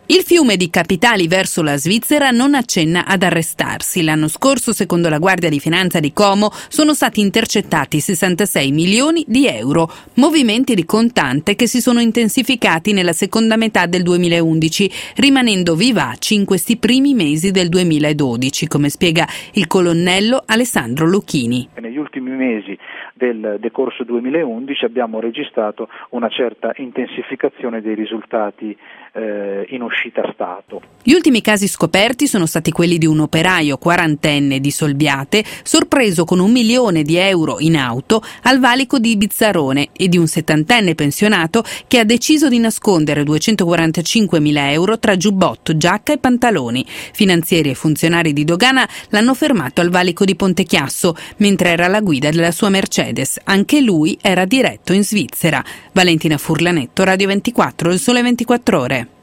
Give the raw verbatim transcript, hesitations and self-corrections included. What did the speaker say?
Il fiume di capitali verso la Svizzera non accenna ad arrestarsi. L'anno scorso, secondo la Guardia di Finanza di Como, sono stati intercettati sessantasei milioni di euro, movimenti di contante che si sono intensificati nella seconda metà del duemilaundici, rimanendo vivaci in questi primi mesi del duemiladodici, come spiega il colonnello Alessandro Lucchini. Negli ultimi mesi del decorso duemilaundici abbiamo registrato una certa intensificazione dei risultati eh, in uscita Stato. Gli ultimi casi scoperti sono stati quelli di un operaio quarantenne di Solbiate sorpreso con un milione di euro in auto al valico di Bizzarone e di un settantenne pensionato che ha deciso di nascondere duecentoquarantacinquemila euro tra giubbotto, giacca e pantaloni. Finanzieri e funzionari di dogana l'hanno fermato al valico di Pontechiasso mentre era alla guida della sua Mercedes. Anche lui era diretto in Svizzera. Valentina Furlanetto, Radio ventiquattro, Il Sole ventiquattro Ore.